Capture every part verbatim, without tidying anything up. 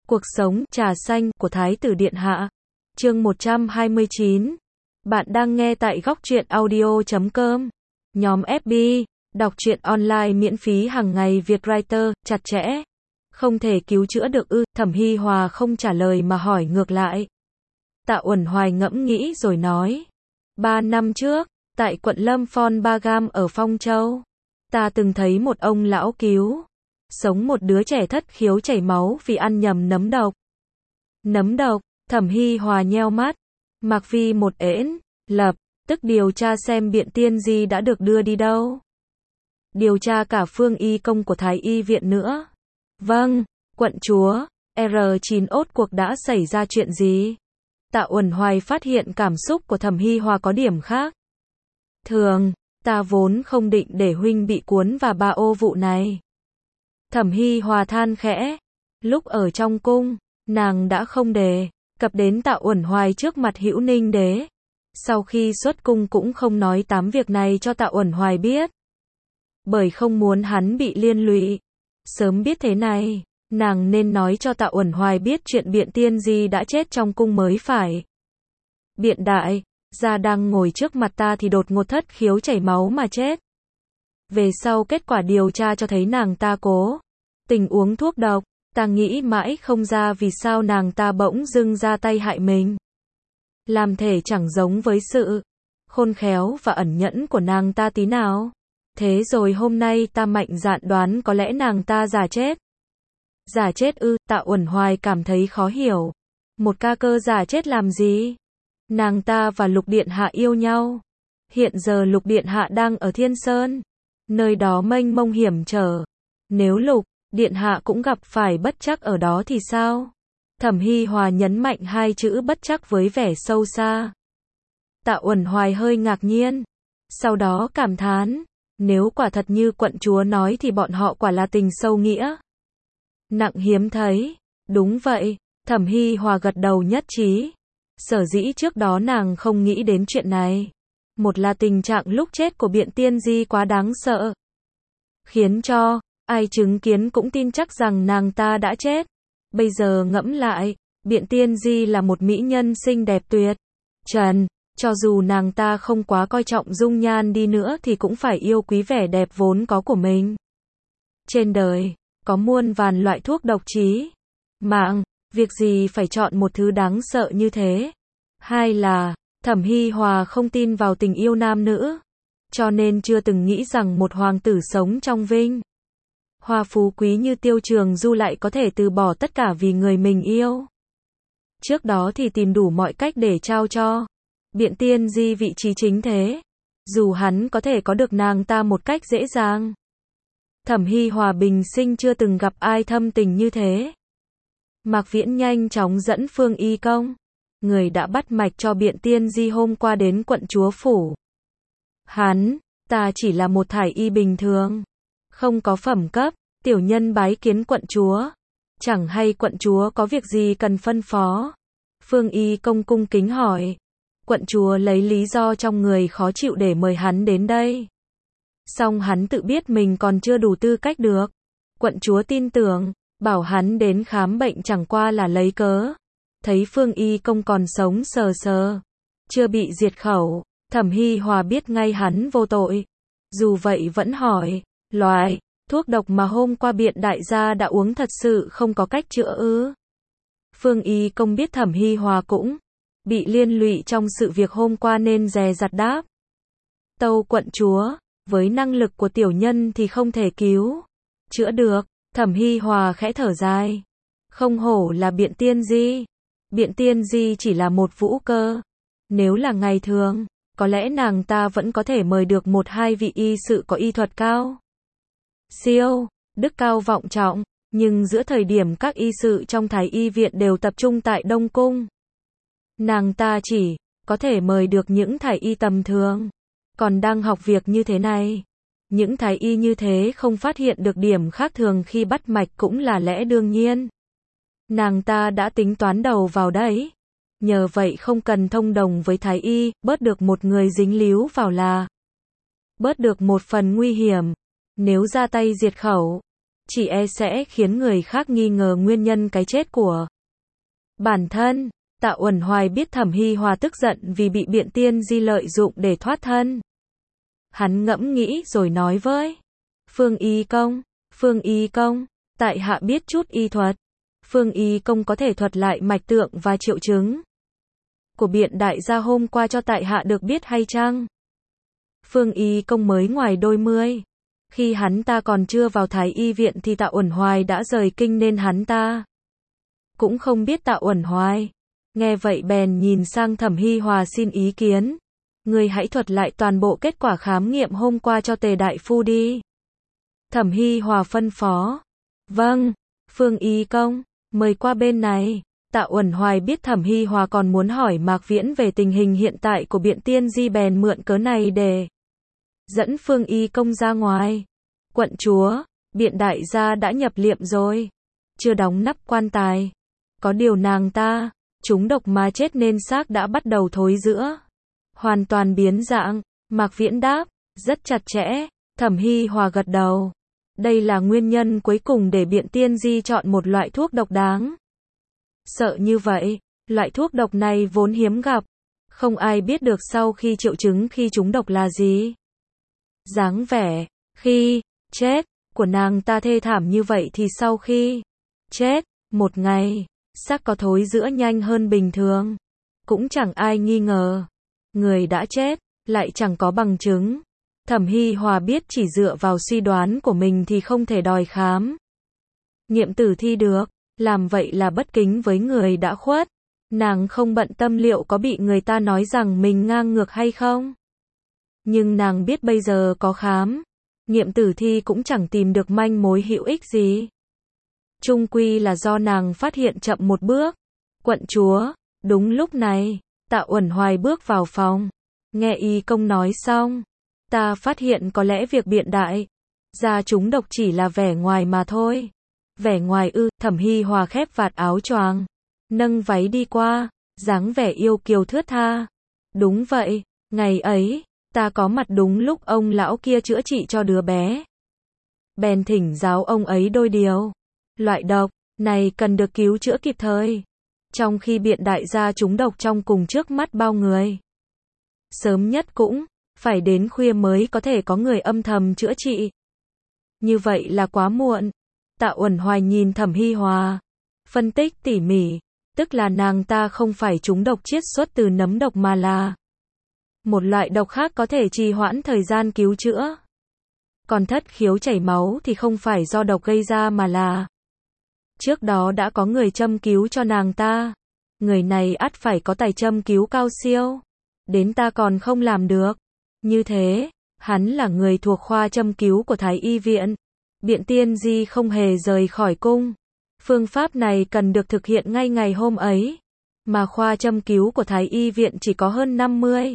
Cuộc sống trà xanh của Thái tử Điện Hạ. Chương một trăm hai mươi chín. Bạn đang nghe tại góc truyện audio chấm com. Nhóm ép bê, đọc truyện online miễn phí hàng ngày. Việc writer, chặt chẽ. Không thể cứu chữa được ư? Thẩm Hi Hòa không trả lời mà hỏi ngược lại. Tạ Uẩn Hoài ngẫm nghĩ rồi nói. Ba năm trước, tại quận Lâm Phon Bagam ở Phong Châu, ta từng thấy một ông lão cứu sống một đứa trẻ thất khiếu chảy máu vì ăn nhầm nấm độc. Nấm độc, Thẩm Hi Hòa nheo mắt. Mặc Vi một ễn, lập tức điều tra xem Biện Tiên Di đã được đưa đi đâu. Điều tra cả phương y công của Thái y viện nữa. Vâng, quận chúa, R chín ốt cuộc đã xảy ra chuyện gì? Tạ Uẩn Hoài phát hiện cảm xúc của Thẩm Hi Hòa có điểm khác thường, ta vốn không định để huynh bị cuốn vào ba ô vụ này. Thẩm Hi Hòa than khẽ. Lúc ở trong cung, nàng đã không đề cập đến Tạ Uẩn Hoài trước mặt Hữu Ninh đế. Sau khi xuất cung cũng không nói tám việc này cho Tạ Uẩn Hoài biết, bởi không muốn hắn bị liên lụy. Sớm biết thế này, nàng nên nói cho Tạ Uẩn Hoài biết chuyện Biện Tiên Di đã chết trong cung mới phải. Biện đại gia đang ngồi trước mặt ta thì đột ngột thất khiếu chảy máu mà chết. Về sau kết quả điều tra cho thấy nàng ta cố tình uống thuốc độc. Ta nghĩ mãi không ra vì sao nàng ta bỗng dưng ra tay hại mình. Làm thể chẳng giống với sự khôn khéo và ẩn nhẫn của nàng ta tí nào. Thế rồi hôm nay ta mạnh dạn đoán có lẽ nàng ta giả chết. Giả chết ư? Tạ Uẩn Hoài cảm thấy khó hiểu. Một ca cơ giả chết làm gì? Nàng ta và Lục Điện Hạ yêu nhau. Hiện giờ Lục Điện Hạ đang ở Thiên Sơn, nơi đó mênh mông hiểm trở. Nếu Lục Điện Hạ cũng gặp phải bất trắc ở đó thì sao? Thẩm Hi Hòa nhấn mạnh hai chữ bất trắc với vẻ sâu xa. Tạ Uẩn Hoài hơi ngạc nhiên, sau đó cảm thán, nếu quả thật như quận chúa nói thì bọn họ quả là tình sâu nghĩa nặng hiếm thấy. Đúng vậy, Thẩm Hi Hòa gật đầu nhất trí. Sở dĩ trước đó nàng không nghĩ đến chuyện này, một là tình trạng lúc chết của Biện Tiên Di quá đáng sợ, khiến cho ai chứng kiến cũng tin chắc rằng nàng ta đã chết. Bây giờ ngẫm lại, Biện Tiên Di là một mỹ nhân xinh đẹp tuyệt trần, cho dù nàng ta không quá coi trọng dung nhan đi nữa thì cũng phải yêu quý vẻ đẹp vốn có của mình. Trên đời, có muôn vàn loại thuốc độc chí mạng, việc gì phải chọn một thứ đáng sợ như thế. Hai là, Thẩm Hi Hòa không tin vào tình yêu nam nữ, cho nên chưa từng nghĩ rằng một hoàng tử sống trong vinh hoa phú quý như Tiêu Trường Du lại có thể từ bỏ tất cả vì người mình yêu. Trước đó thì tìm đủ mọi cách để trao cho Biện Tiên Di vị trí chính thế, dù hắn có thể có được nàng ta một cách dễ dàng. Thẩm Hi Hòa bình sinh chưa từng gặp ai thâm tình như thế. Mạc Viễn nhanh chóng dẫn Phương Y Công, người đã bắt mạch cho Biện Tiên Di hôm qua đến quận chúa phủ. Hắn, ta chỉ là một thải y bình thường, không có phẩm cấp, tiểu nhân bái kiến quận chúa. Chẳng hay quận chúa có việc gì cần phân phó? Phương Y Công cung kính hỏi. Quận chúa lấy lý do trong người khó chịu để mời hắn đến đây. Song hắn tự biết mình còn chưa đủ tư cách được. Quận chúa tin tưởng, bảo hắn đến khám bệnh chẳng qua là lấy cớ. Thấy Phương Y Công còn sống sờ sờ, chưa bị diệt khẩu, Thẩm Hi Hòa biết ngay hắn vô tội. Dù vậy vẫn hỏi, loại thuốc độc mà hôm qua Biện đại gia đã uống thật sự không có cách chữa ư? Phương Y Công biết Thẩm Hi Hòa cũng bị liên lụy trong sự việc hôm qua nên dè dặt đáp. Tâu quận chúa, với năng lực của tiểu nhân thì không thể cứu chữa được. Thẩm Hi Hòa khẽ thở dài. Không hổ là Biện Tiên Di. Biện Tiên Di chỉ là một vũ cơ. Nếu là ngày thường, có lẽ nàng ta vẫn có thể mời được một hai vị y sự có y thuật cao siêu, đức cao vọng trọng, nhưng giữa thời điểm các y sự trong Thái y viện đều tập trung tại Đông Cung, nàng ta chỉ có thể mời được những thái y tầm thường, còn đang học việc như thế này. Những thái y như thế không phát hiện được điểm khác thường khi bắt mạch cũng là lẽ đương nhiên. Nàng ta đã tính toán đầu vào đấy. Nhờ vậy không cần thông đồng với thái y, bớt được một người dính líu vào là bớt được một phần nguy hiểm. Nếu ra tay diệt khẩu, chỉ e sẽ khiến người khác nghi ngờ nguyên nhân cái chết của bản thân. Tạ Uẩn Hoài biết Thẩm Hi Hòa tức giận vì bị Biện Tiên Di lợi dụng để thoát thân. Hắn ngẫm nghĩ rồi nói với Phương Y Công, Phương Y Công, tại hạ biết chút y thuật. Phương Y Công có thể thuật lại mạch tượng và triệu chứng của Biện đại gia hôm qua cho tại hạ được biết hay chăng? Phương Y Công mới ngoài đôi mươi. Khi hắn ta còn chưa vào Thái Y viện thì Tạ Uẩn Hoài đã rời kinh nên hắn ta cũng không biết Tạ Uẩn Hoài. Nghe vậy bèn nhìn sang Thẩm Hi Hòa xin ý kiến. Người hãy thuật lại toàn bộ kết quả khám nghiệm hôm qua cho Tề đại phu đi. Thẩm Hi Hòa phân phó. Vâng, Phương Y Công, mời qua bên này. Tạ Uẩn Hoài biết Thẩm Hi Hòa còn muốn hỏi Mạc Viễn về tình hình hiện tại của Biện Tiên Di bèn mượn cớ này để dẫn Phương Y Công ra ngoài. Quận chúa, Biện đại gia đã nhập liệm rồi. Chưa đóng nắp quan tài. Có điều nàng ta trúng độc mà chết nên xác đã bắt đầu thối rữa. Hoàn toàn biến dạng. Mạc Viễn đáp, rất chặt chẽ. Thẩm Hi Hòa gật đầu. Đây là nguyên nhân cuối cùng để Biện Tiên Di chọn một loại thuốc độc đáng sợ như vậy. Loại thuốc độc này vốn hiếm gặp. Không ai biết được sau khi triệu chứng khi trúng độc là gì. Dáng vẻ khi chết của nàng ta thê thảm như vậy thì sau khi chết một ngày, xác có thối rữa nhanh hơn bình thường. Cũng chẳng ai nghi ngờ. Người đã chết, lại chẳng có bằng chứng. Thẩm Hi Hòa biết chỉ dựa vào suy đoán của mình thì không thể đòi khám nghiệm tử thi được. Làm vậy là bất kính với người đã khuất. Nàng không bận tâm liệu có bị người ta nói rằng mình ngang ngược hay không. Nhưng nàng biết bây giờ có khám nghiệm tử thi cũng chẳng tìm được manh mối hữu ích gì. Chung quy là do nàng phát hiện chậm một bước. Quận chúa, đúng lúc này, Tạ Uẩn Hoài bước vào phòng. Nghe Y Công nói xong, ta phát hiện có lẽ việc Biện đại gia trúng độc chỉ là vẻ ngoài mà thôi. Vẻ ngoài ư? Thẩm Hi Hòa khép vạt áo choàng, nâng váy đi qua, dáng vẻ yêu kiều thướt tha. Đúng vậy, ngày ấy, ta có mặt đúng lúc ông lão kia chữa trị cho đứa bé. Bèn thỉnh giáo ông ấy đôi điều. Loại độc này cần được cứu chữa kịp thời. Trong khi Biện đại gia trúng độc trong cùng trước mắt bao người. Sớm nhất cũng phải đến khuya mới có thể có người âm thầm chữa trị. Như vậy là quá muộn. Tạ Uẩn Hoài nhìn Thẩm Hi Hòa, phân tích tỉ mỉ, tức là nàng ta không phải trúng độc chiết xuất từ nấm độc mà là một loại độc khác có thể trì hoãn thời gian cứu chữa. Còn thất khiếu chảy máu thì không phải do độc gây ra mà là trước đó đã có người châm cứu cho nàng ta. Người này ắt phải có tài châm cứu cao siêu, đến ta còn không làm được. Như thế, hắn là người thuộc khoa châm cứu của Thái Y viện. Biện Tiên Di không hề rời khỏi cung. Phương pháp này cần được thực hiện ngay ngày hôm ấy. Mà khoa châm cứu của Thái Y viện chỉ có hơn năm mươi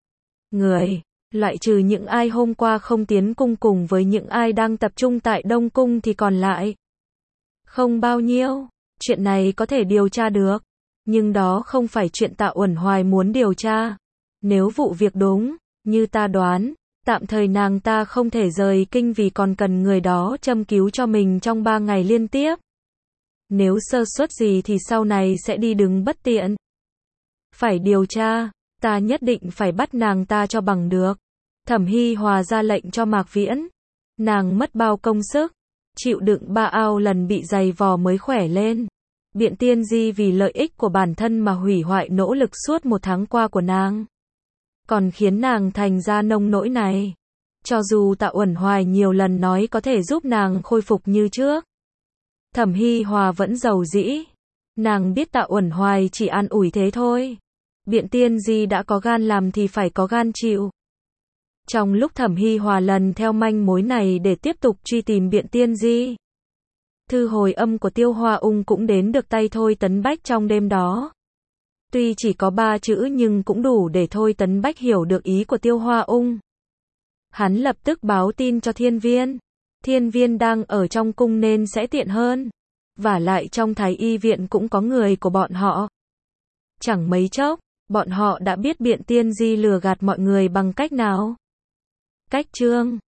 người. Loại trừ những ai hôm qua không tiến cung cùng với những ai đang tập trung tại Đông Cung thì còn lại không bao nhiêu. Chuyện này có thể điều tra được. Nhưng đó không phải chuyện Tạ Uẩn Hoài muốn điều tra. Nếu vụ việc đúng như ta đoán, tạm thời nàng ta không thể rời kinh vì còn cần người đó châm cứu cho mình trong ba ngày liên tiếp. Nếu sơ suất gì thì sau này sẽ đi đứng bất tiện. Phải điều tra, ta nhất định phải bắt nàng ta cho bằng được. Thẩm Hi Hòa ra lệnh cho Mạc Viễn. Nàng mất bao công sức, chịu đựng ba ao lần bị giày vò mới khỏe lên. Biện Tiên Di vì lợi ích của bản thân mà hủy hoại nỗ lực suốt một tháng qua của nàng. Còn khiến nàng thành ra nông nỗi này. Cho dù Tạ Uẩn Hoài nhiều lần nói có thể giúp nàng khôi phục như trước, Thẩm Hi Hòa vẫn giàu dĩ. Nàng biết Tạ Uẩn Hoài chỉ an ủi thế thôi. Biện Tiên Di đã có gan làm thì phải có gan chịu. Trong lúc Thẩm Hi Hòa lần theo manh mối này để tiếp tục truy tìm Biện Tiên Di, thư hồi âm của Tiêu Hoa Ung cũng đến được tay Thôi Tấn Bách trong đêm đó. Tuy chỉ có ba chữ nhưng cũng đủ để Thôi Tấn Bách hiểu được ý của Tiêu Hoa Ung. Hắn lập tức báo tin cho Thiên Viên. Thiên Viên đang ở trong cung nên sẽ tiện hơn. Vả lại trong Thái Y viện cũng có người của bọn họ. Chẳng mấy chốc, bọn họ đã biết Biện Tiên Di lừa gạt mọi người bằng cách nào. Cách chương